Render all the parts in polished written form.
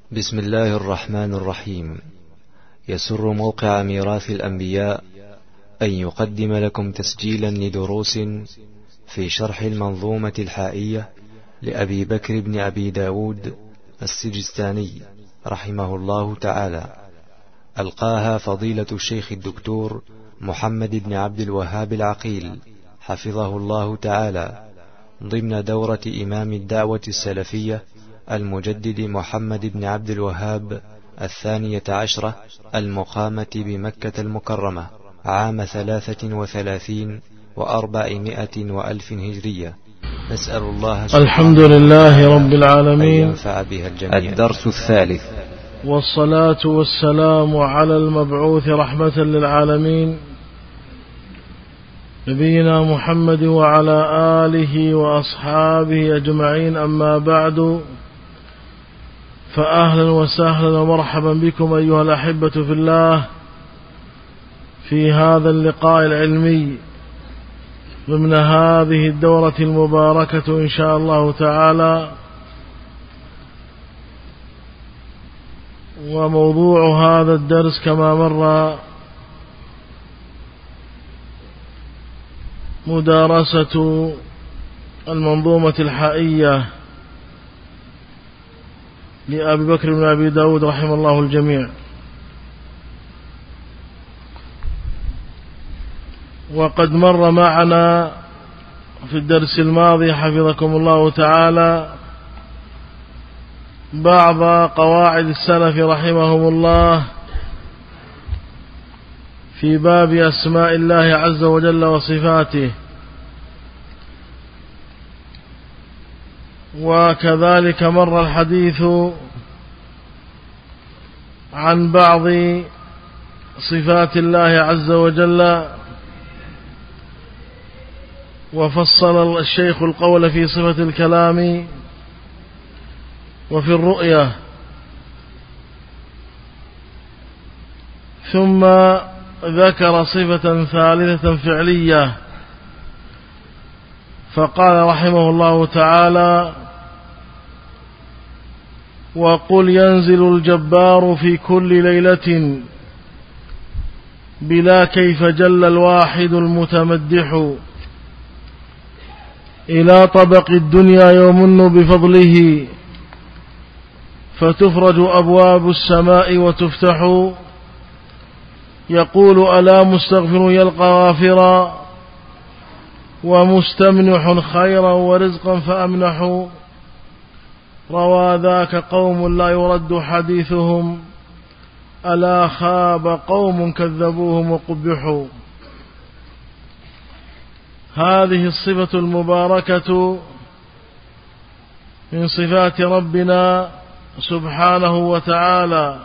بسم الله الرحمن الرحيم. يسر موقع ميراث الأنبياء أن يقدم لكم تسجيلا لدروس في شرح المنظومة الحائية لأبي بكر بن أبي داود السجستاني رحمه الله تعالى، ألقاها فضيلة الشيخ الدكتور محمد بن عبد الوهاب العقيل حفظه الله تعالى، ضمن دورة إمام الدعوة السلفية المجدد محمد بن عبد الوهاب 12 المقامة بمكة المكرمة عام 33 و400 وألف هجرية. نسأل الله الحمد لله رب العالمين أن ينفع بها الجميع. الدرس الثالث. والصلاة والسلام على المبعوث رحمة للعالمين نبينا محمد وعلى آله وأصحابه أجمعين، أما بعد، فأهلا وسهلا ومرحبا بكم أيها الأحبة في الله في هذا اللقاء العلمي ضمن هذه الدورة المباركة إن شاء الله تعالى. وموضوع هذا الدرس كما مر مدارسة المنظومة الحائية لأبي بكر بن أبي داود رحمه الله الجميع. وقد مر معنا في الدرس الماضي حفظكم الله تعالى بعض قواعد السلف رحمهم الله في باب أسماء الله عز وجل وصفاته، وكذلك مر الحديث عن بعض صفات الله عز وجل، وفصل الشيخ القول في صفة الكلام وفي الرؤية، ثم ذكر صفة ثالثة فعلية فقال رحمه الله تعالى: وقل ينزل الجبار في كل ليلة بلا كيف جل الواحد المتمدح إلى طبق الدنيا يمن بفضله فتفرج أبواب السماء وتفتح يقول ألا مستغفر يلقى غافرا ومستمنح خيرا ورزقا فأمنح روى ذاك قوم لا يرد حديثهم ألا خاب قوم كذبوهم وقبحوا. هذه الصفة المباركة من صفات ربنا سبحانه وتعالى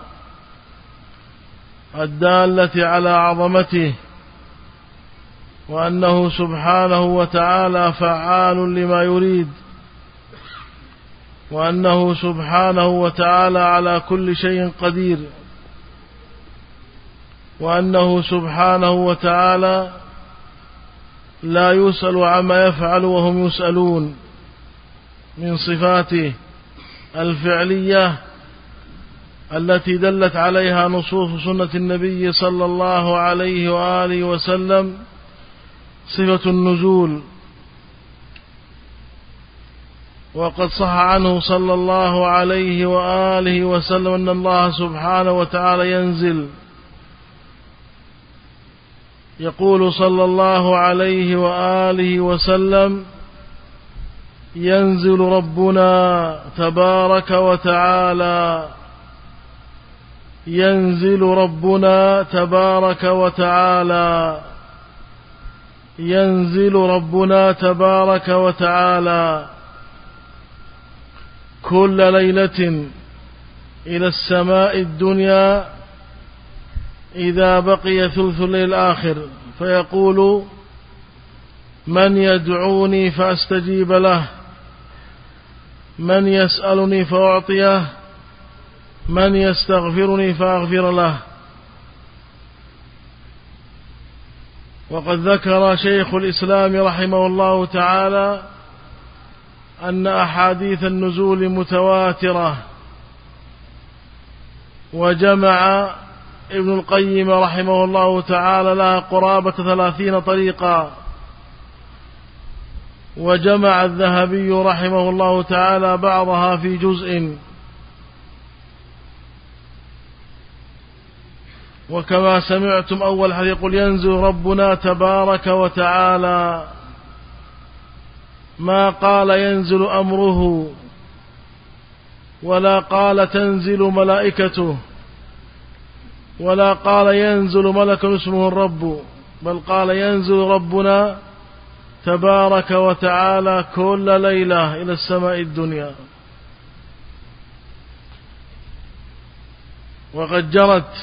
الدالة على عظمته، وأنه سبحانه وتعالى فعال لما يريد، وأنه سبحانه وتعالى على كل شيء قدير، وأنه سبحانه وتعالى لا يسأل عما يفعل وهم يسألون. من صفاته الفعلية التي دلت عليها نصوص سنة النبي صلى الله عليه وآله وسلم صفة النزول، وقد صح عنه صلى الله عليه وآله وسلم أن الله سبحانه وتعالى ينزل. يقول صلى الله عليه وآله وسلم: ينزل ربنا تبارك وتعالى، ينزل ربنا تبارك وتعالى، ينزل ربنا تبارك وتعالى كل ليلة إلى السماء الدنيا إذا بقي ثلث الليل الآخر فيقول: من يدعوني فأستجيب له، من يسألني فأعطيه، من يستغفرني فأغفر له. وقد ذكر شيخ الإسلام رحمه الله تعالى أن أحاديث النزول متواترة وجمع ابن القيم رحمه الله تعالى لها قرابة 30 طريقا، وجمع الذهبي رحمه الله تعالى بعضها في جزء. وكما سمعتم أول حديث يقول ينزل ربنا تبارك وتعالى، ما قال ينزل أمره ولا قال تنزل ملائكته ولا قال ينزل ملك اسمه الرب، بل قال ينزل ربنا تبارك وتعالى كل ليلة إلى السماء الدنيا. وقد جرت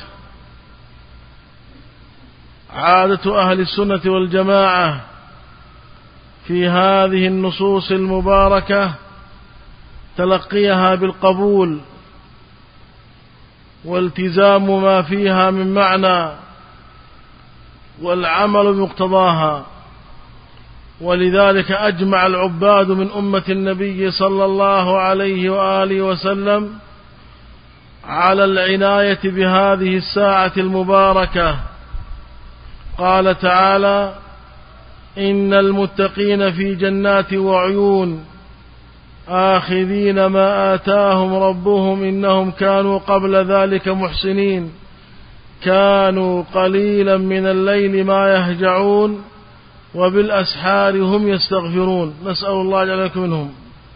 عادة أهل السنة والجماعة في هذه النصوص المباركة تلقيها بالقبول والتزام ما فيها من معنى والعمل بمقتضاها. ولذلك أجمع العباد من أمة النبي صلى الله عليه وآله وسلم على العناية بهذه الساعة المباركة. قال تعالى إن المتقين في جنات وعيون آخذين ما آتاهم ربهم إنهم كانوا قبل ذلك محسنين كانوا قليلا من الليل ما يهجعون وبالأسحار هم يستغفرون. نسأل الله أن يجعلنا منهم.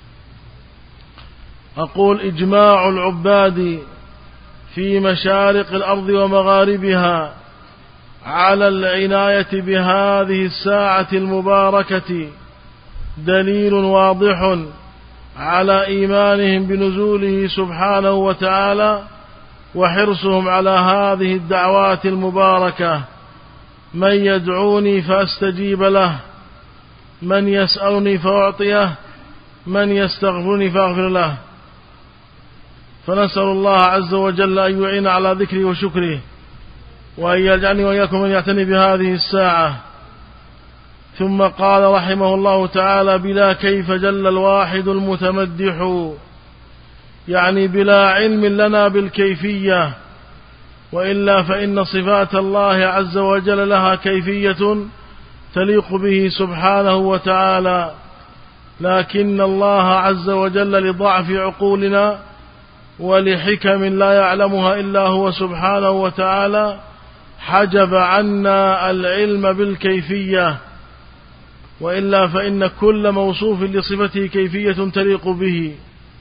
أقول إجماع العباد في مشارق الأرض ومغاربها على العناية بهذه الساعة المباركة دليل واضح على إيمانهم بنزوله سبحانه وتعالى وحرصهم على هذه الدعوات المباركة. من يدعوني فأستجيب له، من يسألني فأعطيه، من يستغفرني فأغفر له. فنسأل الله عز وجل أن يعين على ذكره وشكره، وأن يجعلني وإياكم من يعتني بهذه الساعة. ثم قال رحمه الله تعالى بلا كيف جل الواحد المتمدح، يعني بلا علم لنا بالكيفية، وإلا فإن صفات الله عز وجل لها كيفية تليق به سبحانه وتعالى، لكن الله عز وجل لضعف عقولنا ولحكم لا يعلمها إلا هو سبحانه وتعالى حجب عنا العلم بالكيفية، وإلا فإن كل موصوف لصفته كيفية تليق به.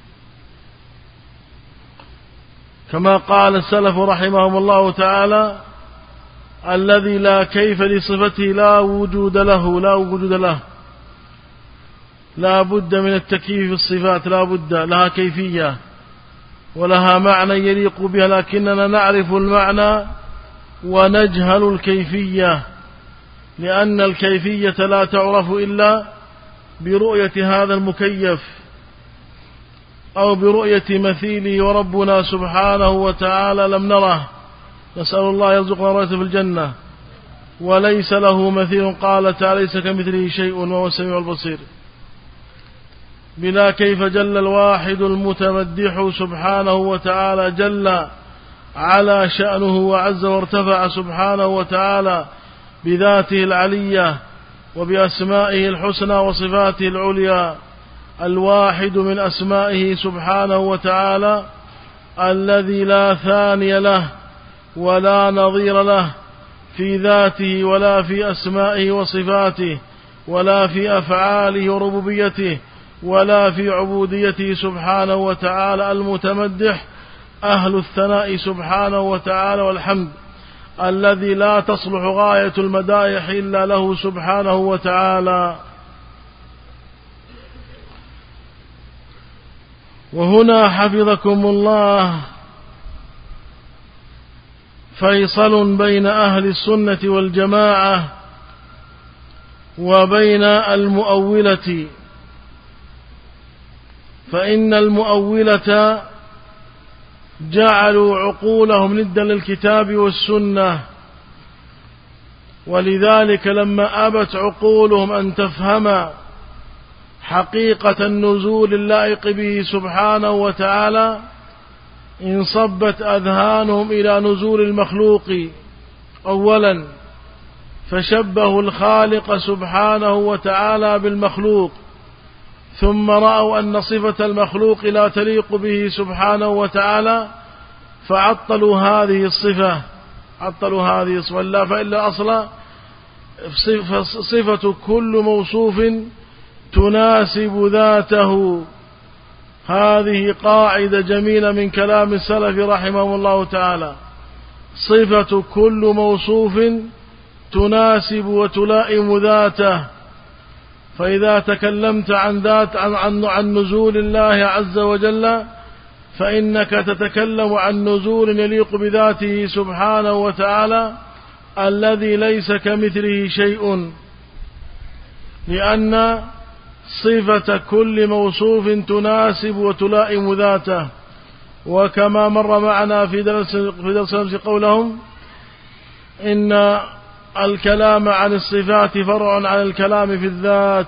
كما قال السلف رحمهم الله تعالى الذي لا كيف لصفته لا وجود له، لا بد من التكييف في الصفات، لا بد لها كيفية ولها معنى يليق بها، لكننا نعرف المعنى ونجهل الكيفية، لأن الكيفية لا تعرف إلا برؤية هذا المكيف أو برؤية مثيله، وربنا سبحانه وتعالى لم نره، نسأل الله يرزقنا رؤيته في الجنة، وليس له مثيل. قال تعالى ليس كمثله شيء وهو السميع البصير. بلا كيف جل الواحد المتمدح سبحانه وتعالى، جل على شأنه وعز وارتفع سبحانه وتعالى بذاته العلية وبأسمائه الحسنى وصفاته العليا. الواحد من أسمائه سبحانه وتعالى الذي لا ثاني له ولا نظير له في ذاته ولا في أسمائه وصفاته ولا في أفعاله وربوبيته ولا في عبوديته سبحانه وتعالى. المتمدح أهل الثناء سبحانه وتعالى والحمد، الذي لا تصلح غاية المدائح إلا له سبحانه وتعالى. وهنا حفظكم الله فيصل بين أهل السنة والجماعة وبين المؤولة، فإن المؤولة جعلوا عقولهم ندا للكتاب والسنة، ولذلك لما أبت عقولهم أن تفهم حقيقة النزول اللائق به سبحانه وتعالى انصبت أذهانهم إلى نزول المخلوق أولا فشبهوا الخالق سبحانه وتعالى بالمخلوق، ثم رأوا أن صفة المخلوق لا تليق به سبحانه وتعالى فعطلوا هذه الصفة، لا فإلا أصلا صفة كل موصوف تناسب ذاته. هذه قاعدة جميلة من كلام السلف رحمه الله تعالى، صفة كل موصوف تناسب وتلائم ذاته. فإذا تكلمت عن نزول الله عز وجل فإنك تتكلم عن نزول يليق بذاته سبحانه وتعالى الذي ليس كمثله شيء، لأن صفة كل موصوف تناسب وتلائم ذاته. وكما مر معنا في درس أمس قولهم إن الكلام عن الصفات فرع عن الكلام في الذات.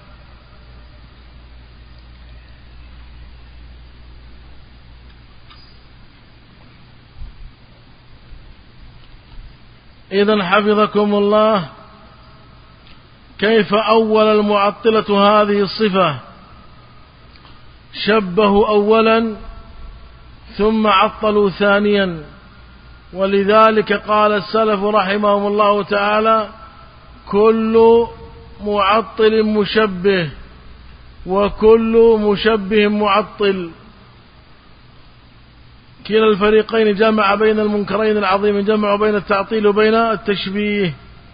إذن حفظكم الله، كيف أول المعطلة هذه الصفة؟ شبهوا أولا ثم عطلوا ثانيا، ولذلك قال السلف رحمهم الله تعالى: كل معطل مشبه وكل مشبه معطل. كلا الفريقين جمع بين المنكرين العظيم، جمع بين التعطيل وبين التشبيه.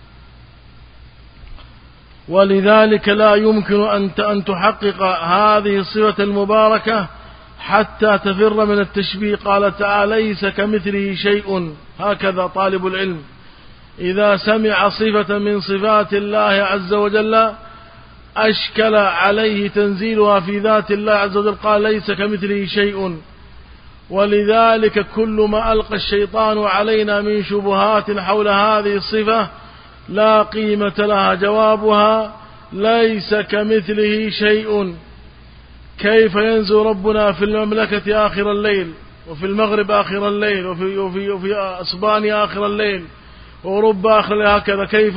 ولذلك لا يمكن أن تحقق هذه الصفة المباركة حتى تفر من التشبيه. قال تعالى: ليس كمثله شيء. هكذا طالب العلم إذا سمع صفة من صفات الله عز وجل أشكل عليه تنزيلها في ذات الله عز وجل، قال: ليس كمثله شيء. ولذلك كل ما ألقى الشيطان علينا من شبهات حول هذه الصفة لا قيمة لها. جوابها: ليس كمثله شيء. كيف ينزل ربنا في المملكة آخر الليل، وفي المغرب آخر الليل، وفي أسبانيا آخر الليل، وأوروبا آخر الليل، هكذا؟ كيف؟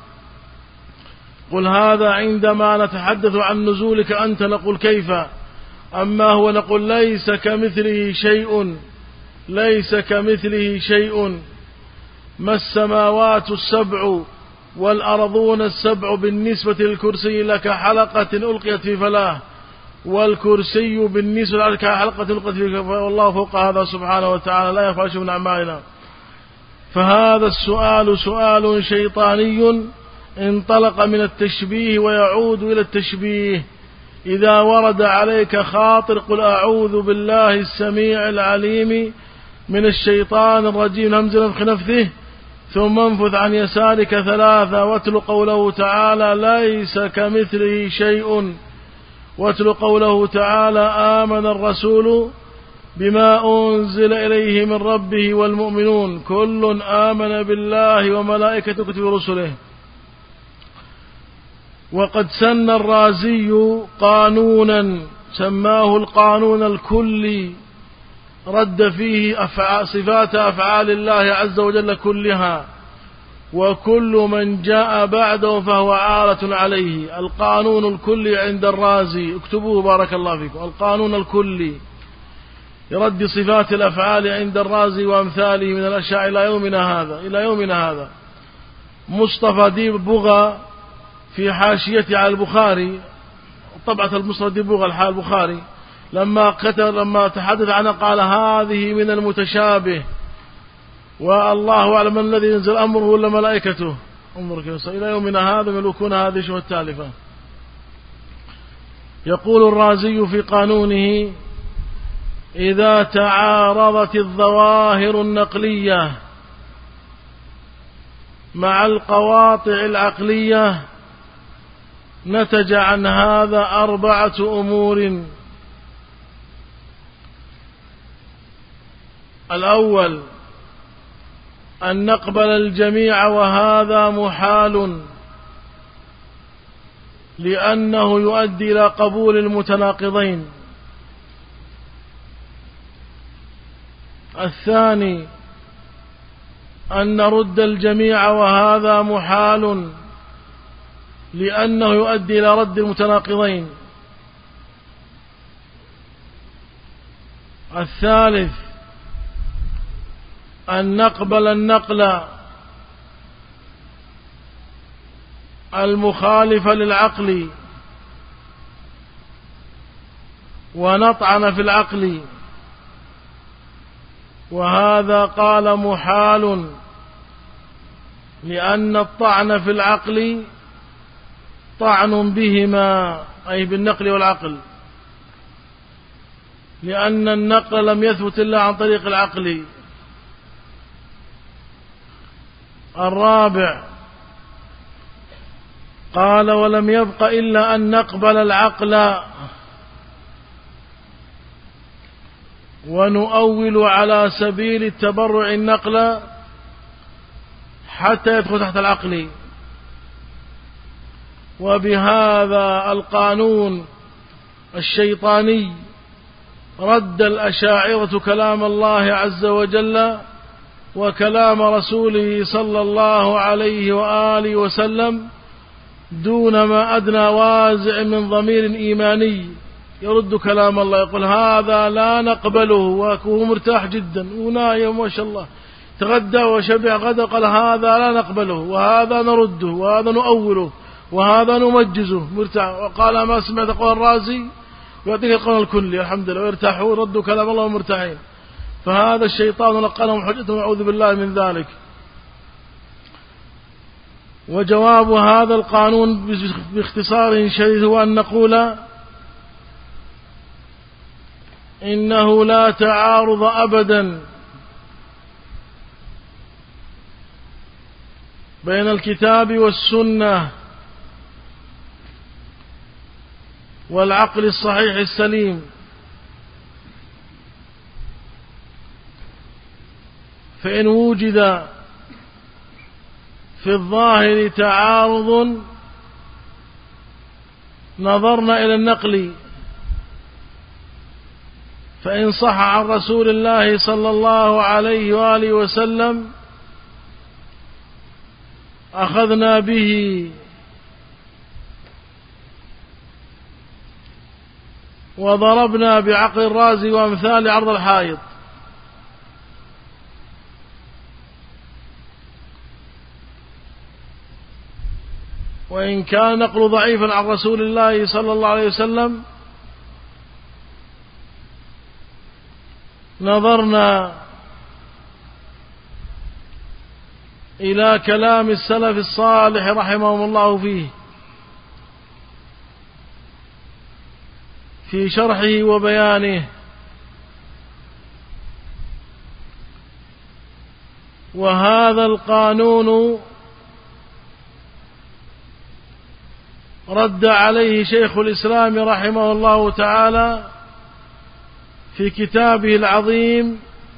قل هذا عندما نتحدث عن نزولك أنت نقول كيف، أما هو نقول ليس كمثله شيء. ليس كمثله شيء. ما السماوات السبع والأرضون السبع بالنسبة للكرسي لك حلقة ألقيت في فلاه، والكرسي بالنسبة لك حلقة ألقيت في فلاه، والله فوق هذا سبحانه وتعالى لا يفعل شيء من أعمالنا. فهذا السؤال سؤال شيطاني انطلق من التشبيه ويعود إلى التشبيه. إذا ورد عليك خاطر قل: أعوذ بالله السميع العليم من الشيطان الرجيم، همز نفخ نفثه، ثم انفث عن يسارك 3، واتل قوله تعالى: ليس كمثله شيء، واتل قوله تعالى: آمن الرسول بما أنزل إليه من ربه والمؤمنون كل آمن بالله وملائكته وكتبه ورسله. وقد سن الرازي قانونا سماه القانون الكلي، رد فيه صفات أفعال الله عز وجل كلها، وكل من جاء بعده فهو عارة عليه. القانون الكلي عند الرازي، اكتبوه بارك الله فيكم، القانون الكلي يرد صفات الأفعال عند الرازي وأمثاله من الأشياء إلى يومنا هذا. مصطفى ديب بغى في حاشيته على البخاري، طبعة المصطفى ديب بغى الحال البخاري، لما تحدث عنها قال: هذه من المتشابه، والله أعلم الذي ينزل أمره ولا ملائكته. انظر كيف إلى يومنا هذا ملوكون هذه شبهة التالفة. يقول الرازي في قانونه: إذا تعارضت الظواهر النقلية مع القواطع العقلية نتج عن هذا 4 أمور. الأول: أن نقبل الجميع، وهذا محال لأنه يؤدي إلى قبول المتناقضين. الثاني أن نرد الجميع، وهذا محال لأنه يؤدي إلى رد المتناقضين. الثالث أن نقبل النقل المخالف للعقل ونطعن في العقل، وهذا قال محال لأن الطعن في العقل طعن بهما، أي بالنقل والعقل، لأن النقل لم يثبت إلا عن طريق العقل. الرابع قال ولم يبق إلا أن نقبل العقل ونؤول على سبيل التبرع النقل حتى يدخل تحت العقل. وبهذا القانون الشيطاني رد الأشاعرة كلام الله عز وجل وكلام رسوله صلى الله عليه وآله وسلم دون ما أدنى وازع من ضمير إيماني يرد كلام الله، يقول هذا لا نقبله، وهو مرتاح جدا ونايم ما شاء الله، تغدى وشبع غدا، قال هذا لا نقبله، وهذا نرده، وهذا نؤوله، وهذا نمجزه، مرتاح. وقال ما سمعت قول الرازي ويعطيك القول الكلي، الحمد لله، ويرتاحون ردوا كلام الله ومرتاحين. فهذا الشيطان لقنهم حجتهم، أعوذ بالله من ذلك. وجواب هذا القانون باختصار شديد هو أن نقول إنه لا تعارض أبدا بين الكتاب والسنة والعقل الصحيح السليم، فإن وجد في الظاهر تعارض نظرنا إلى النقل، فإن صح عن رسول الله صلى الله عليه وآله وسلم أخذنا به، وضربنا بعقل الرازي وأمثال عرض الحائط. وإن كان نقل ضعيفا عن رسول الله صلى الله عليه وسلم نظرنا إلى كلام السلف الصالح رحمهم الله فيه في شرحه وبيانه. وهذا القانون رد عليه شيخ الإسلام رحمه الله تعالى في كتابه العظيم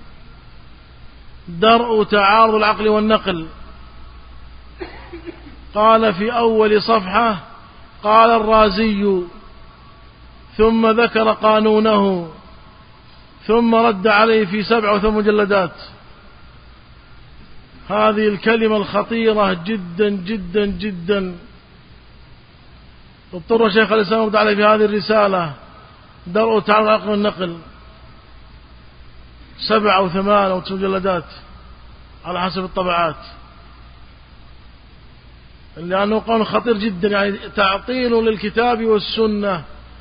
درء تعارض العقل والنقل. قال في أول صفحة قال الرازي، ثم ذكر قانونه، ثم رد عليه في 7 مجلدات. هذه الكلمة الخطيرة جدا جدا جدا اضطر شيخ الإسلام رد عليه في هذه الرسالة درء تعارض العقل والنقل، 7 أو 8 مجلدات على حسب الطبعات، لأنه قانون خطير جدا، يعني تعطيل للكتاب والسنة.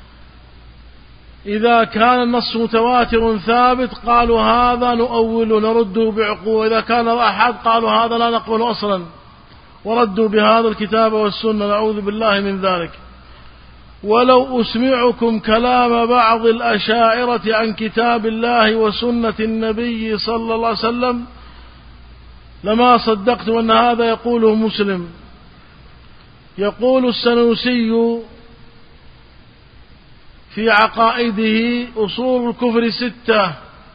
إذا كان النص متواتر ثابت قالوا هذا نؤول نرده بعقوة، إذا كان أحد قالوا هذا لا نقبل أصلا، وردوا بهذا الكتاب والسنة، نعوذ بالله من ذلك. ولو أسمعكم كلام بعض الأشاعرة عن كتاب الله وسنة النبي صلى الله عليه وسلم لما صدقت أن هذا يقوله مسلم. يقول السنوسي في عقائده أصول الكفر 6،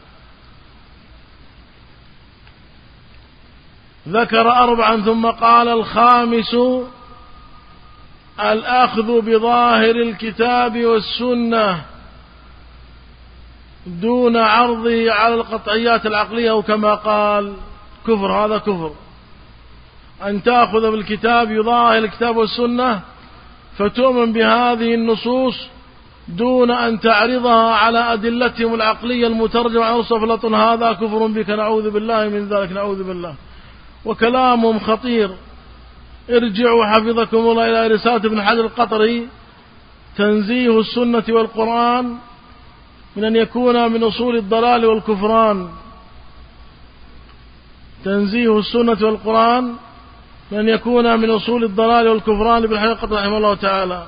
ذكر 4 ثم قال الخامس الأخذ بظاهر الكتاب والسنة دون عرضه على القطعيات العقلية، وكما قال كفر، هذا كفر. أن تأخذ بالكتاب يظاهر الكتاب والسنة فتؤمن بهذه النصوص دون أن تعرضها على أدلتهم العقلية المترجمة عن نصوص أفلاطون، هذا كفر بك، نعوذ بالله من ذلك، نعوذ بالله. وكلامهم خطير. ارجعوا حفظكم الله إلى رسالة ابن حجر القطري تنزيه السنة والقرآن من أن يكون من أصول الضلال والكفران. تنزيه السنة والقرآن من أن يكون من أصول الضلال والكفران لابن حجر القطري رحمه الله تعالى.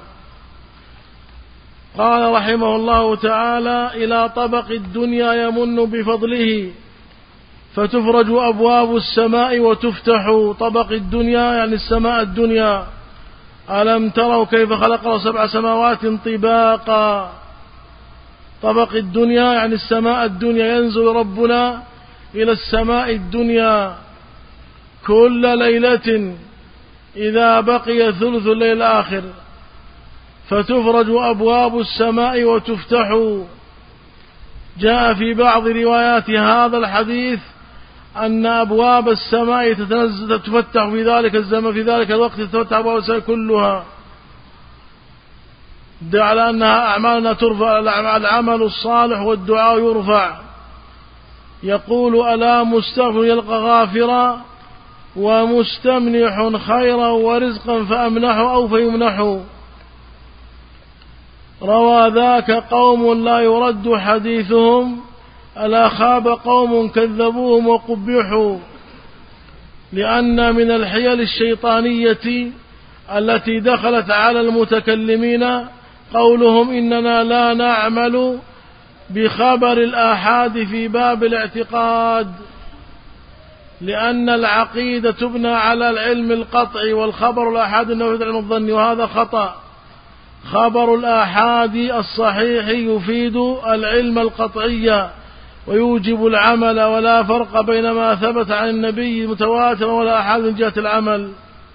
قال رحمه الله تعالى: إلى طبق الدنيا يمن بفضله فتفرج أبواب السماء وتفتح. طبق الدنيا يعني السماء الدنيا. ألم تروا كيف خلق 7 سماوات طباقا. طبق الدنيا يعني السماء الدنيا. ينزل ربنا إلى السماء الدنيا كل ليلة إذا بقي ثلث الليل الآخر، فتفرج أبواب السماء وتفتح. جاء في بعض روايات هذا الحديث أن أبواب السماء تفتح في ذلك الزمن، في ذلك الوقت تفتح أبواب السماء كلها، دع على أنها أعمالنا ترفع، العمل الصالح والدعاء يرفع. يقول: ألا مستغفر يلقى غافرا ومستمنح خيرا ورزقا فأمنح أو فيمنح. روى ذاك قوم لا يرد حديثهم، ألا خاب قوم كذبوهم وقبحوا. لأن من الحيل الشيطانية التي دخلت على المتكلمين قولهم إننا لا نعمل بخبر الآحاد في باب الاعتقاد، لأن العقيدة تبنى على العلم القطعي، والخبر الآحاد إنه يفيد علم الظن، وهذا خطأ. خبر الآحاد الصحيح يفيد العلم القطعي ويوجب العمل، ولا فرق بين ما ثبت عن النبي متواتر ولا آحاد من جهة العمل.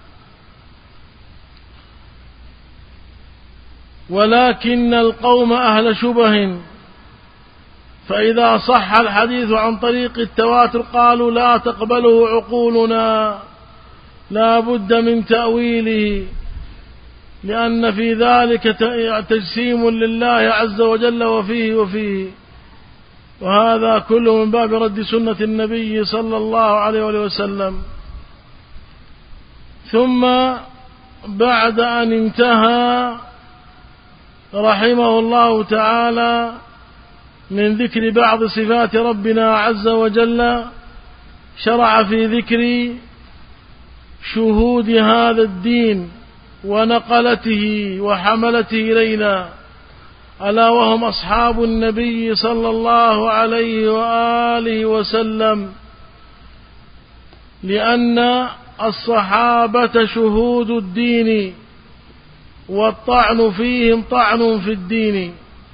ولكن القوم أهل شبه، فإذا صح الحديث عن طريق التواتر قالوا لا تقبله عقولنا، لا بد من تأويله، لأن في ذلك تجسيم لله عز وجل وفيه، وهذا كله من باب رد سنة النبي صلى الله عليه وسلم. ثم بعد أن انتهى رحمه الله تعالى من ذكر بعض صفات ربنا عز وجل، شرع في ذكر شهود هذا الدين ونقلته وحملته إلينا، ألا وهم أصحاب النبي صلى الله عليه وآله وسلم، لأن الصحابة شهود الدين، والطعن فيهم طعن في الدين،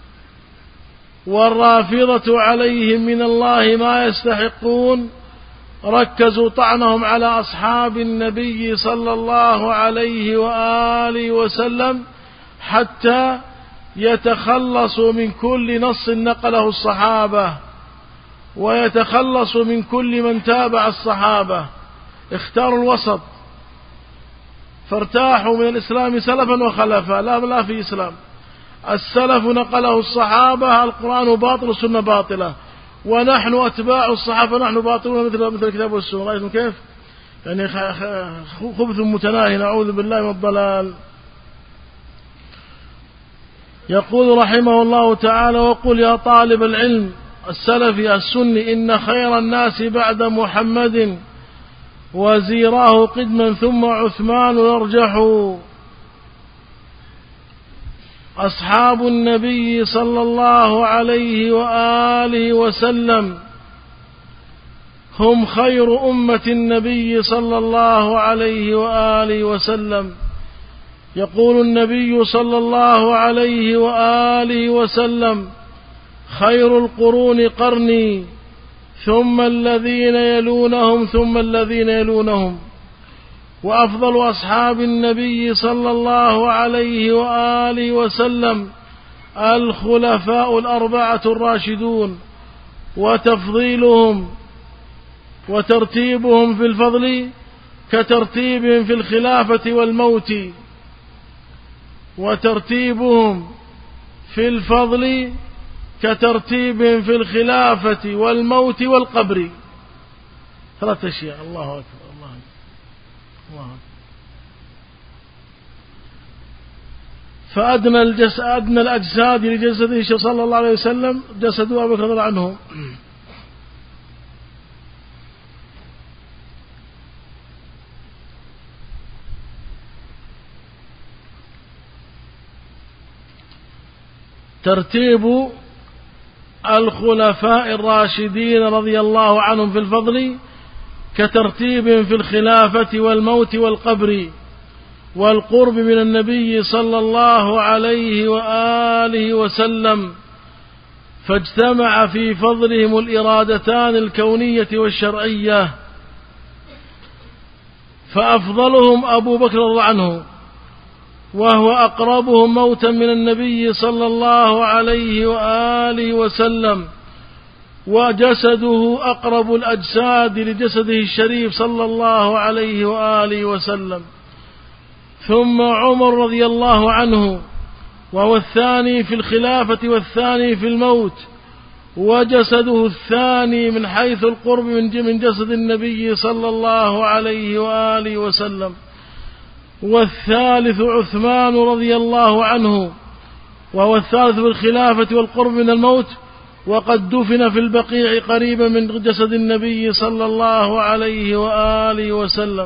والرافضة عليهم من الله ما يستحقون. ركزوا طعنهم على أصحاب النبي صلى الله عليه وآله وسلم حتى يتخلصوا من كل نص نقله الصحابة، ويتخلصوا من كل من تابع الصحابة. اختاروا الوسط، فارتاحوا من الإسلام سلفا وخلفا. لا في إسلام. السلف نقله الصحابة، القرآن باطل والسنة باطلة، ونحن أتباع الصحابة نحن باطلون مثل الكتاب والسنة. رأيتم كيف؟ يعني خبث متناهي، نعوذ بالله من الضلال. يقول رحمه الله تعالى: وقل يا طالب العلم السلفي السني إن خير الناس بعد محمد وزيراه قدما ثم عثمان يرجح. أصحاب النبي صلى الله عليه وآله وسلم هم خير أمة النبي صلى الله عليه وآله وسلم. يقول النبي صلى الله عليه وآله وسلم: خير القرون قرني ثم الذين يلونهم ثم الذين يلونهم. وأفضل أصحاب النبي صلى الله عليه وآله وسلم الخلفاء الأربعة الراشدون، وتفضيلهم وترتيبهم في الفضل كترتيبهم في الخلافة والموت، وترتيبهم في الفضل كترتيبهم في الخلافة والموت والقبر. 3 أشياء. الله أكبر الله أكبر الله أكبر. فأدنى الأجساد لجسده صلى الله عليه وسلم جسد أبي بكر رضي الله عنه. ترتيب الخلفاء الراشدين رضي الله عنهم في الفضل كترتيبهم في الخلافة والموت والقبر والقرب من النبي صلى الله عليه وآله وسلم، فاجتمع في فضلهم الإرادتان الكونية والشرعية، فأفضلهم أبو بكر رضي الله عنه، وهو أقربهم موتا من النبي صلى الله عليه وآله وسلم، وجسده أقرب الأجساد لجسده الشريف صلى الله عليه وآله وسلم. ثم عمر رضي الله عنه، وهو الثاني في الخلافة والثاني في الموت، وجسده الثاني من حيث القرب من جسد النبي صلى الله عليه وآله وسلم. والثالث عثمان رضي الله عنه، وهو الثالث في الخلافة والقرب من الموت، وقد دفن في البقيع قريبا من جسد النبي صلى الله عليه وآله وسلم.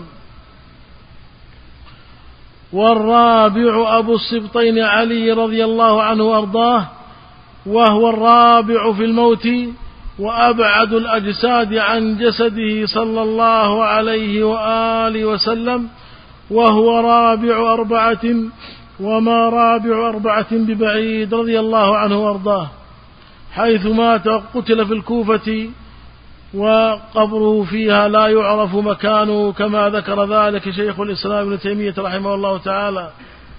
والرابع أبو السبطين علي رضي الله عنه وأرضاه، وهو الرابع في الموت وأبعد الأجساد عن جسده صلى الله عليه وآله وسلم، وهو رابع 4 وما رابع 4 ببعيد رضي الله عنه وأرضاه، حيث مات قتل في الكوفة، وقبره فيها لا يعرف مكانه، كما ذكر ذلك شيخ الإسلام ابن تيمية رحمه الله تعالى.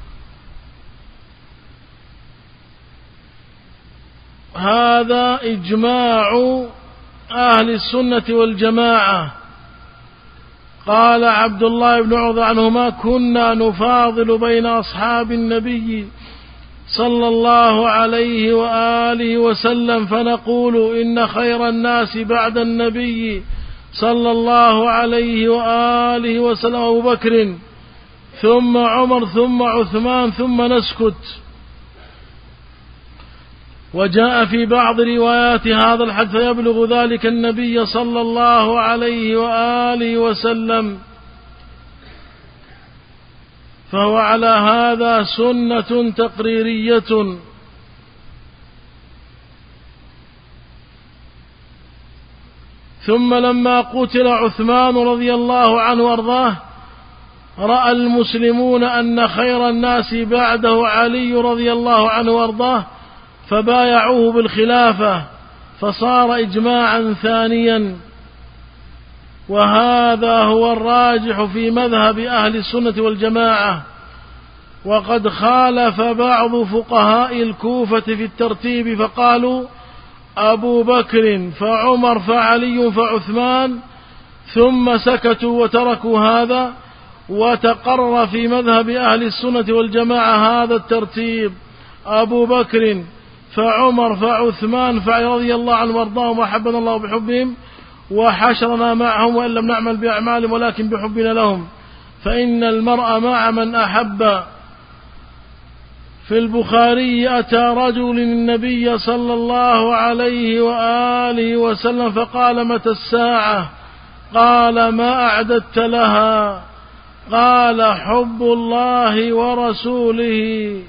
هذا إجماع أهل السنة والجماعة. قال عبد الله بن عمر عنهما: كنا نفاضل بين أصحاب النبي صلى الله عليه وآله وسلم، فنقول إن خير الناس بعد النبي صلى الله عليه وآله وسلم أبو بكر، ثم عمر، ثم عثمان، ثم نسكت. وجاء في بعض روايات هذا الحديث يبلغ ذلك النبي صلى الله عليه وآله وسلم، فهو على هذا سنة تقريرية. ثم لما قتل عثمان رضي الله عنه وارضاه، رأى المسلمون أن خير الناس بعده علي رضي الله عنه وارضاه، فبايعوه بالخلافة، فصار إجماعا ثانيا. وهذا هو الراجح في مذهب أهل السنة والجماعة. وقد خالف بعض فقهاء الكوفة في الترتيب، فقالوا أبو بكر فعمر فعلي فعثمان، ثم سكتوا وتركوا هذا. وتقرر في مذهب أهل السنة والجماعة هذا الترتيب: أبو بكر فعمر فعثمان فعلي رضي الله عنهم وارضاهم، وحبنا الله بحبهم، وحشرنا معهم وإن لم نعمل بأعمالهم ولكن بحبنا لهم، فإن المرء مع من أحب. في البخاري: أتى رجل النبي صلى الله عليه وآله وسلم فقال: متى الساعة؟ قال: ما أعددت لها؟ قال: حب الله ورسوله.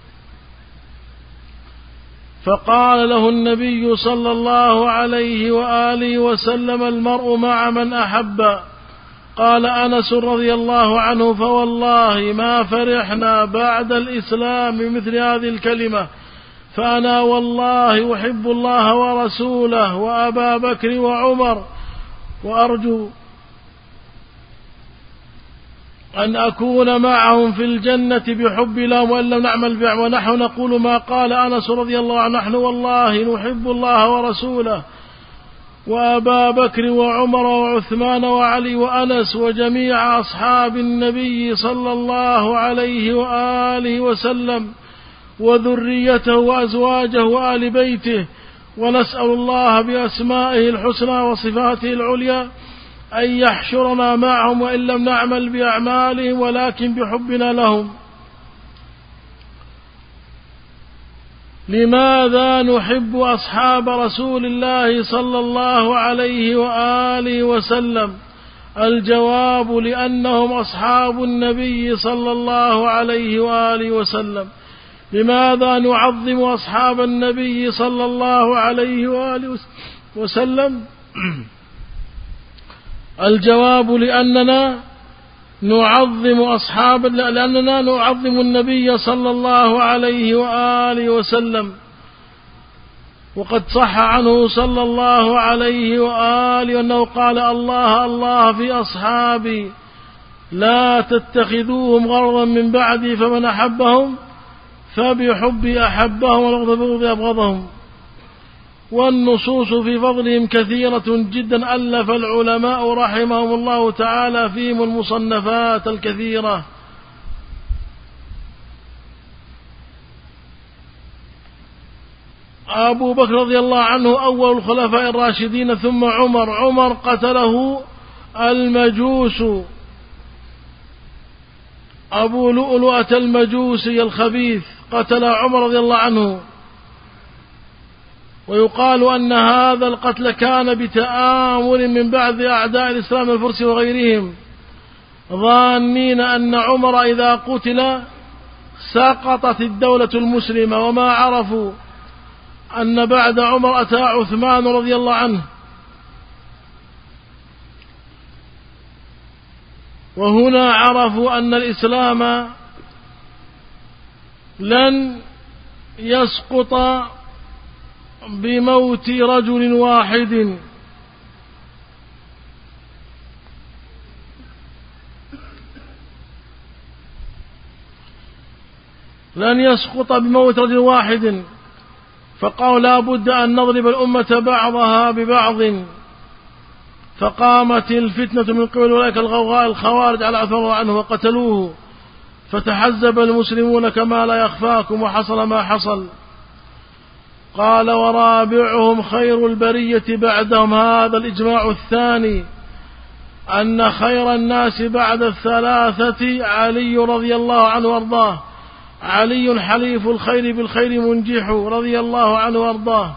فقال له النبي صلى الله عليه وآله وسلم: المرء مع من أحب. قال أنس رضي الله عنه: فوالله ما فرحنا بعد الإسلام بمثل هذه الكلمة، فأنا والله أحب الله ورسوله وأبا بكر أن أكون معهم في الجنة بحب لهم وإن لم نعمل بهم، ونحن نقول ما قال أنس رضي الله عنه: نحن والله نحب الله ورسوله وأبا بكر وعمر وعثمان وعلي وأنس وجميع أصحاب النبي صلى الله عليه وآله وسلم وذريته وأزواجه وآل بيته، ونسأل الله بأسمائه الحسنى وصفاته العليا أن يحشرنا معهم وإن لم نعمل بأعمالهم ولكن بحبنا لهم. لماذا نحب أصحاب رسول الله صلى الله عليه وآله وسلم؟ الجواب: لأنهم أصحاب النبي صلى الله عليه وآله وسلم. لماذا نعظم أصحاب النبي صلى الله عليه وآله وسلم؟ الجواب: لأننا نعظم النبي صلى الله عليه وآله وسلم، وقد صح عنه صلى الله عليه وآله أنه قال: الله الله في أصحابي لا تتخذوهم غرضا من بعدي، فمن أحبهم فبحبي أحبهم وبغضي أبغضهم. والنصوص في فضلهم كثيرة جدا، ألف العلماء رحمهم الله تعالى فيهم المصنفات الكثيرة. أبو بكر رضي الله عنه أول الخلفاء الراشدين، ثم عمر قتله المجوس، أبو لؤلؤة المجوسي الخبيث قتل عمر رضي الله عنه. ويقال أن هذا القتل كان بتآمر من بعض أعداء الإسلام الفرس وغيرهم، ظانين أن عمر إذا قتل سقطت الدولة المسلمة، وما عرفوا أن بعد عمر أتى عثمان رضي الله عنه، وهنا عرفوا أن الإسلام لن يسقط بموت رجل واحد، لن يسقط بموت رجل واحد، فقالوا لا بد أن نضرب الأمة بعضها ببعض، فقامت الفتنة من قبل أولئك الغوغاء الخوارج على عثمان عنه وقتلوه، فتحزب المسلمون كما لا يخفاكم، وحصل ما حصل. قال: ورابعهم خير البرية بعدهم. هذا الإجماع الثاني، أن خير الناس بعد الثلاثة علي رضي الله عنه وارضاه. علي حليف الخير بالخير منجح رضي الله عنه وارضاه،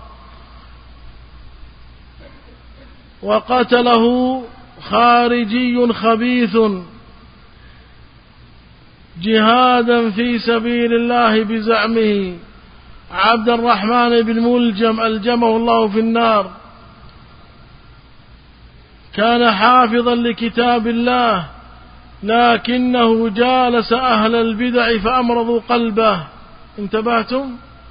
وقتله خارجي خبيث جهادا في سبيل الله بزعمه، عبد الرحمن بن ملجم ألجمه الله في النار. كان حافظا لكتاب الله، لكنه جالس أهل البدع فأمرضوا قلبه. انتبهتم؟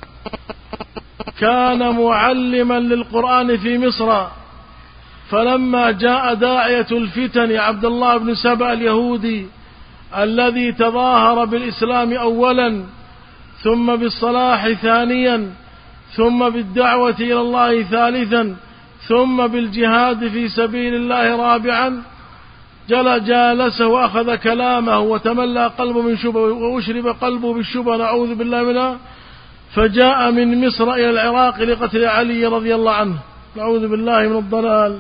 كان معلما للقرآن في مصر، فلما جاء داعية الفتن عبد الله بن سبأ اليهودي الذي تظاهر بالإسلام أولا، ثم بالصلاح ثانيا، ثم بالدعوة إلى الله ثالثا، ثم بالجهاد في سبيل الله رابعا، جالسه وأخذ كلامه وتملأ قلبه من شبه وأشرب قلبه بالشبه، نعوذ بالله منها، فجاء من مصر إلى العراق لقتل علي رضي الله عنه، نعوذ بالله من الضلال.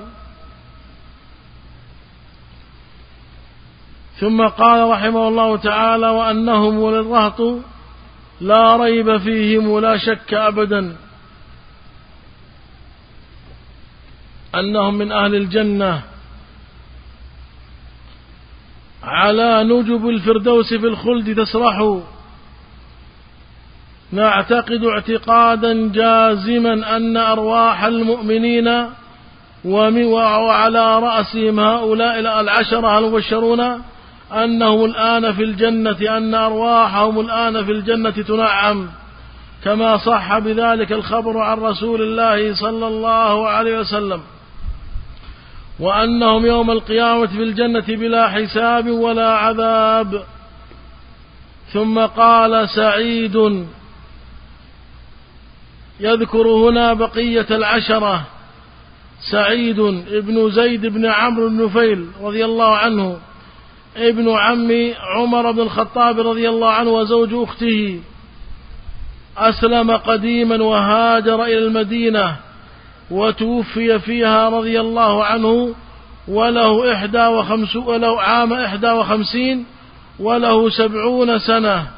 ثم قال رحمه الله تعالى: وأنهم وللرهط لا ريب فيهم ولا شك أبدا أنهم من أهل الجنة على نجب الفردوس في الخلد تسرح. نعتقد اعتقادا جازما أن أرواح المؤمنين وعلى رأسهم هؤلاء العشرة المبشرون أنهم الآن في الجنة، أن أرواحهم الآن في الجنة تنعم، كما صح بذلك الخبر عن رسول الله صلى الله عليه وسلم. وأنهم يوم القيامة في الجنة بلا حساب ولا عذاب. ثم قال سعيد، يذكر هنا بقية العشرة: سعيد ابن زيد بن عمرو بن نفيل رضي الله عنه، ابن عم عمر بن الخطاب رضي الله عنه وزوج أخته، أسلم قديما وهاجر إلى المدينة وتوفي فيها رضي الله عنه، وله 51 وله 70 سنة.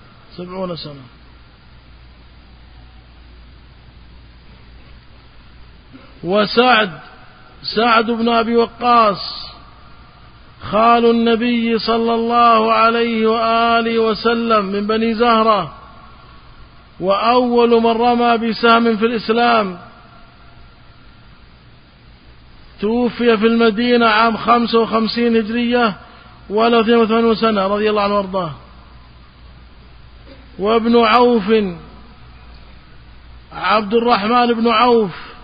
سعد بن أبي وقاص خال النبي صلى الله عليه وآله وسلم من بني زهرة، وأول من رمى بسهم في الإسلام، توفي في المدينة عام 55 هجرية وله 82 سنة رضي الله عنه وارضاه. وابن عوف عبد الرحمن بن عوف،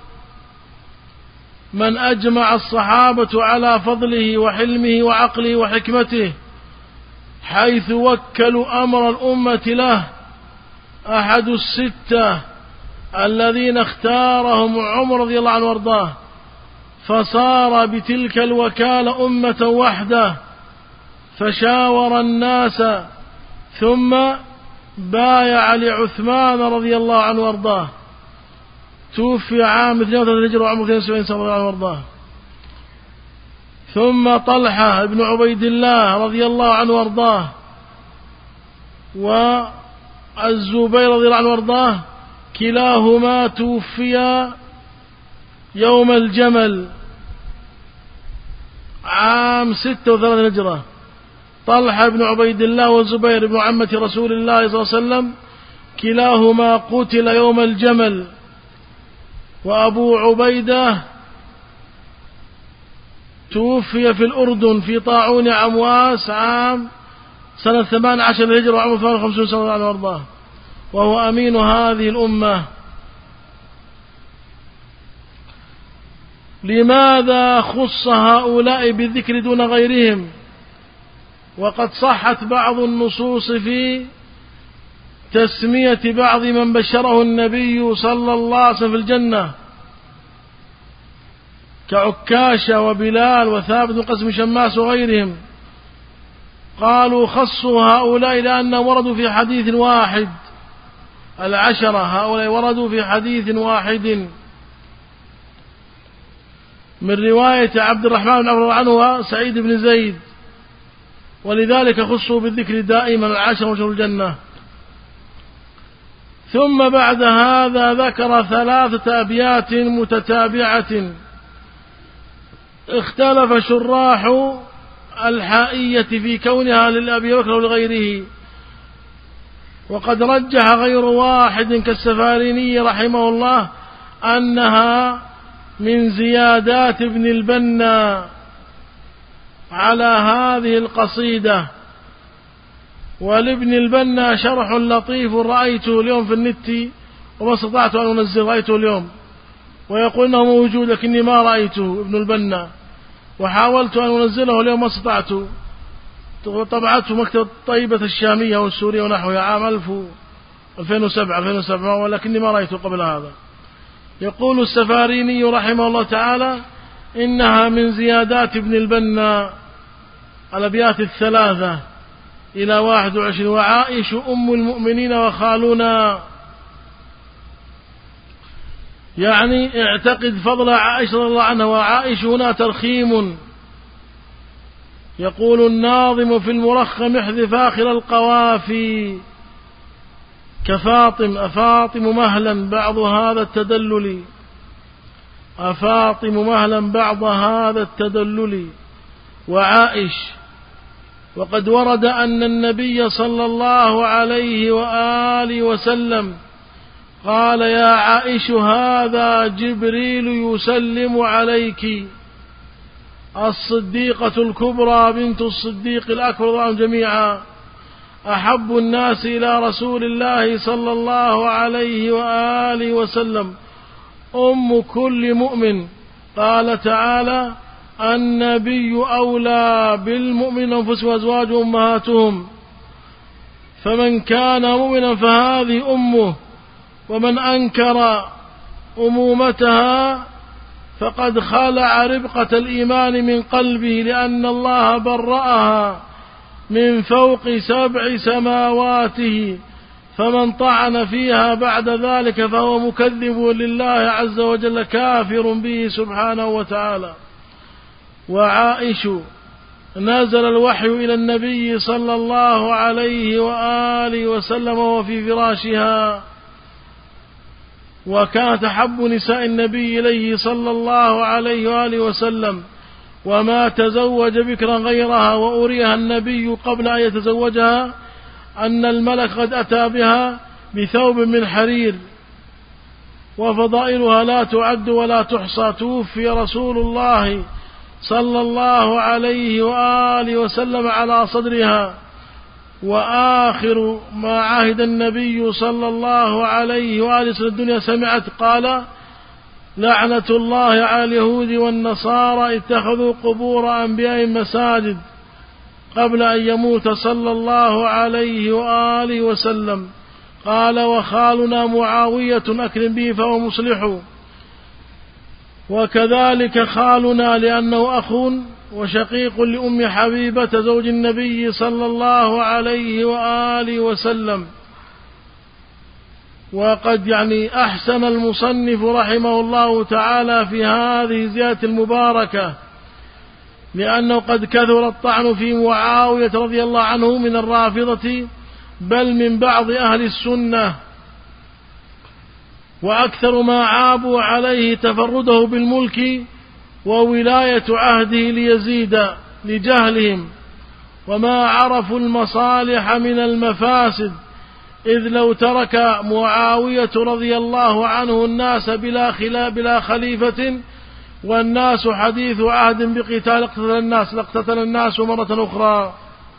من أجمع الصحابة على فضله وحلمه وعقله وحكمته، حيث وكلوا أمر الأمة له، أحد الستة الذين اختارهم عمر رضي الله عنه وارضاه، فصار بتلك الوكالة أمة وحده، فشاور الناس ثم بايع لعثمان رضي الله عنه وارضاه، توفي عام 32 هجرة وعمره 72 سنة رضي الله عنه وارضاه. ثم طلحة بن عبيد الله رضي الله عنه وارضاه، والزبير رضي الله عنه وارضاه، كلاهما توفيا يوم الجمل عام 36 هجرة. طلحة بن عبيد الله والزبير بن عمة رسول الله صلى الله عليه وسلم كلاهما قتل يوم الجمل. وأبو عبيدة توفي في الأردن في طاعون عمواس عام سنة 18 هجرة وعمره 58 سنة وارضاه، وهو أمين هذه الأمة. لماذا خص هؤلاء بالذكر دون غيرهم؟ وقد صحت بعض النصوص في تسمية بعض من بشره النبي صلى الله عليه وسلم في الجنة، كعكاشة وبلال وثابت بن قيس بن شماس وغيرهم. قالوا خصوا هؤلاء لأنهم وردوا في حديث واحد، العشرة هؤلاء وردوا في حديث واحد من رواية عبد الرحمن بن عمرو عنه وسعيد بن زيد، ولذلك خصوا بالذكر دائما العشرة وشر الجنة. ثم بعد هذا ذكر 3 أبيات متتابعة اختلف شراح الحائية في كونها للأبي بكر ولغيره، وقد رجح غير واحد كالسفاريني رحمه الله أنها من زيادات ابن البنا على هذه القصيدة. ولابن البنا شرح لطيف رأيته اليوم في النت وما استطعت أن أنزل، رأيته اليوم ويقول أنه موجود لكني ما رأيته ابن البنا، وحاولت أن أنزله اليوم ما استطعت. طبعته مكتبة طيبة الشامية والسورية ونحوها عام 2007 ولكني ما رأيته قبل هذا. يقول السفاريني رحمه الله تعالى إنها من زيادات ابن البنا الأبيات 3 إلى 21: وعائش أم المؤمنين وخالنا، يعني اعتقد فضل عائشة رضي الله عنها، وعائش هنا ترخيم. يقول الناظم في المرخم احذف آخر القوافي كفاطم، أفاطم مهلا بعض هذا التدلل، أفاطم مهلا بعض هذا التدلل. وعائش، وقد ورد أن النبي صلى الله عليه وآله وسلم قال: يا عائش هذا جبريل يسلم عليك. الصديقة الكبرى بنت الصديق الأكبر عنهم جميعا، أحب الناس إلى رسول الله صلى الله عليه وآله وسلم، أم كل مؤمن. قال تعالى: النبي أولى بالمؤمنين أنفسهم وأزواجهم أمهاتهم، فمن كان مؤمنا فهذه أمه، ومن أنكر أمومتها فقد خلع ربقة الإيمان من قلبه، لأن الله برأها من فوق 7 سماواته، فمن طعن فيها بعد ذلك فهو مكذب لله عز وجل كافر به سبحانه وتعالى. وعائشة نزل الوحي إلى النبي صلى الله عليه وآله وسلم وفي فراشها، وكانت أحب نساء النبي إليه صلى الله عليه وآله وسلم، وما تزوج بكرا غيرها، وأريها النبي قبل أن يتزوجها أن الملك قد أتى بها بثوب من حرير، وفضائلها لا تعد ولا تحصى. توفي رسول الله صلى الله عليه وآله وسلم على صدرها، وآخر ما عهد النبي صلى الله عليه وآله وسلم الدنيا سمعت قال: لعنة الله على اليهود والنصارى اتخذوا قبور أنبيائهم مساجد، قبل أن يموت صلى الله عليه وآله وسلم. قال: وخالنا معاوية أكرم به فهو مصلح، وكذلك خالنا لأنه أخ وشقيق لأم حبيبة زوج النبي صلى الله عليه وآله وسلم. وقد أحسن المصنف رحمه الله تعالى في هذه الزيادة المباركة، لأنه قد كثر الطعن في معاوية رضي الله عنه من الرافضة بل من بعض أهل السنة، وأكثر ما عابوا عليه تفرده بالملك وولاية عهده ليزيد لجهلهم، وما عرفوا المصالح من المفاسد، إذ لو ترك معاوية رضي الله عنه الناس بلا خليفة والناس حديث عهد بقتال لاقتتل الناس مرة أخرى.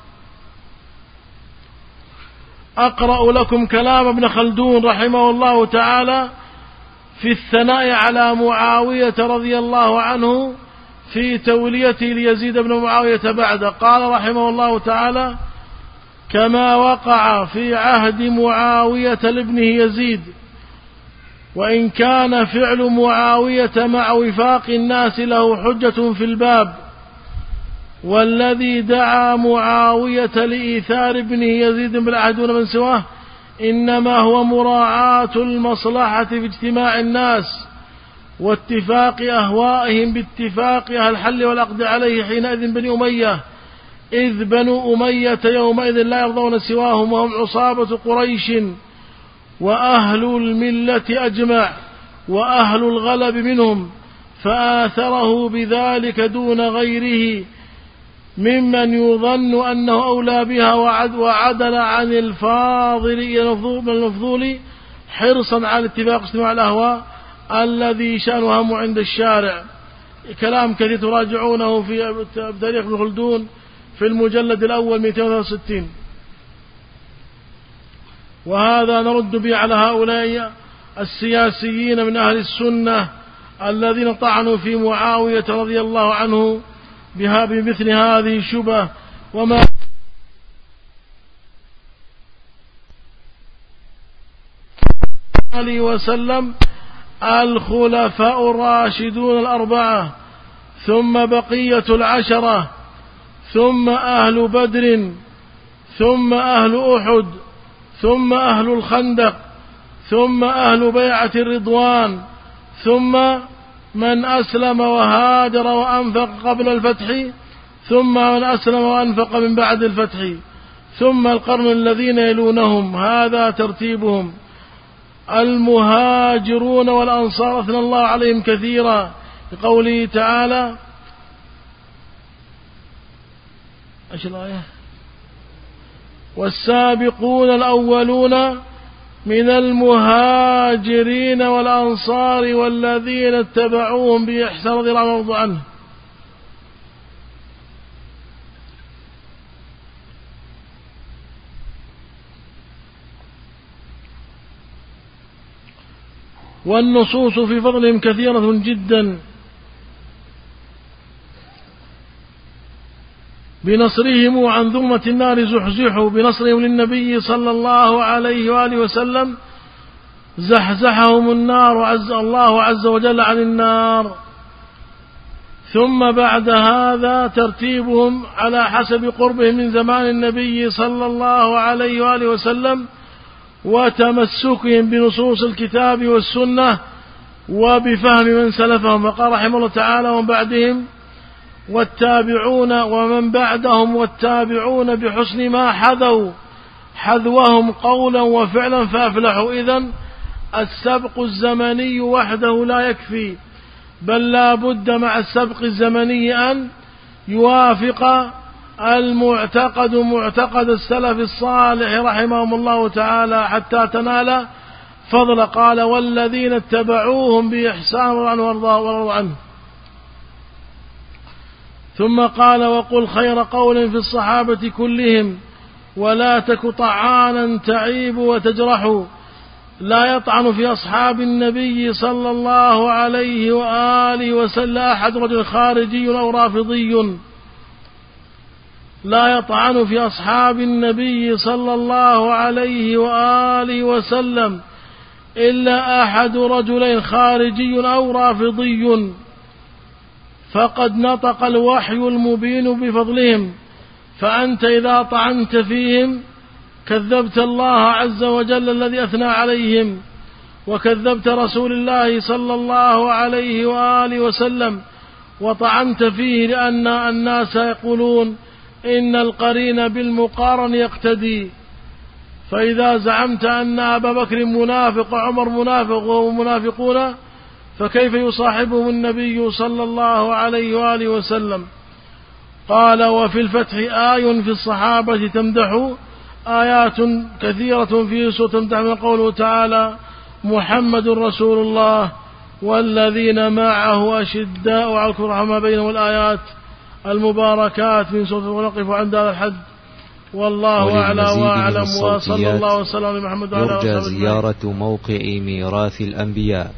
أقرأ لكم كلام ابن خلدون رحمه الله تعالى في الثناء على معاوية رضي الله عنه في توليته ليزيد بن معاوية بعد. قال رحمه الله تعالى: كما وقع في عهد معاوية لابنه يزيد، وإن كان فعل معاوية مع وفاق الناس له حجة في الباب، والذي دعا معاوية لإيثار ابنه يزيد بالعهد دون من سواه إنما هو مراعاة المصلحة في اجتماع الناس واتفاق أهوائهم باتفاق أهل الحل والعقد عليه حينئذ بني أمية، إذ بنو أمية يومئذ لا يرضون سواهم، وهم عصابة قريش وأهل الملة أجمع وأهل الغلب منهم، فآثره بذلك دون غيره ممن يظن أنه أولى بها، وعدل عن الفاضل إلى المفضول حرصا على اتفاق اجتماع الأهواء الذي شأنه عند الشارع. كلام كثير تراجعونه في تاريخ ابن خلدون في المجلد الأول 263. وهذا نرد به على هؤلاء السياسيين من أهل السنة الذين طعنوا في معاوية رضي الله عنه بها بمثل هذه الشبهة. وما عليه وسلم الخلفاء الراشدون الأربعة، ثم بقية العشرة، ثم أهل بدر، ثم أهل أحد، ثم أهل الخندق، ثم أهل بيعة الرضوان، ثم من أسلم وهاجر وأنفق قبل الفتح، ثم من أسلم وأنفق من بعد الفتح، ثم القرن الذين يلونهم. هذا ترتيبهم. المهاجرون والأنصار أثنى الله عليهم كثيرا بقوله تعالى: ايش الآية؟ والسابقون الأولون من المهاجرين والأنصار والذين اتبعوهم بإحسان رضي الله عنه. والنصوص في فضلهم كثيرة جدا، بنصرهم عن ذمة النار زحزحوا بنصرهم للنبي صلى الله عليه وآله وسلم زحزحهم النار وعز الله عز وجل عن النار. ثم بعد هذا ترتيبهم على حسب قربهم من زمان النبي صلى الله عليه وآله وسلم وتمسكهم بنصوص الكتاب والسنة وبفهم من سلفهم. وقال رحمه الله تعالى: ومن بعدهم والتابعون ومن بعدهم والتابعون بحسن ما حذوا حذوهم قولا وفعلا فأفلحوا. إذن السبق الزمني وحده لا يكفي، بل لا بد مع السبق الزمني أن يوافق المعتقد معتقد السلف الصالح رحمهم الله تعالى حتى تنال فضل. قال: والذين اتبعوهم بإحسان ورضوا عنه. ثم قال: وقل خير قول في الصحابة كلهم ولا تك طعانا تعيب وتجرح. لا يطعن في أصحاب النبي صلى الله عليه وآله وسلم أحد رجل خارجي أو رافضي. لا يطعن في أصحاب النبي صلى الله عليه وآله وسلم إلا أحد رجلين خارجي أو رافضي، فقد نطق الوحي المبين بفضلهم. فأنت إذا طعنت فيهم كذبت الله عز وجل الذي أثنى عليهم، وكذبت رسول الله صلى الله عليه وآله وسلم، وطعنت فيه لأن الناس يقولون إن القرين بالمقارن يقتدي. فإذا زعمت أن أبا بكر منافق وعمر منافق وهم منافقون، فكيف يصاحبهم النبي صلى الله عليه وآله وسلم؟ قال: وفي الفتح آي في الصحابة تمدح، آيات كثيرة في سورة تمدح من قوله تعالى: محمد رسول الله والذين معه أشداء على الكفار رحماء بينهم. الآيات المباركات من سورة. ونقف عند هذا الحد، والله أعلى وأعلم، وصلى الله وسلم على محمد وعلى آله وصحبه. يرجى زيارة موقع ميراث الأنبياء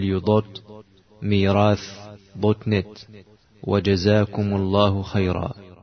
www.mirath.net. وجزاكم الله خيرا.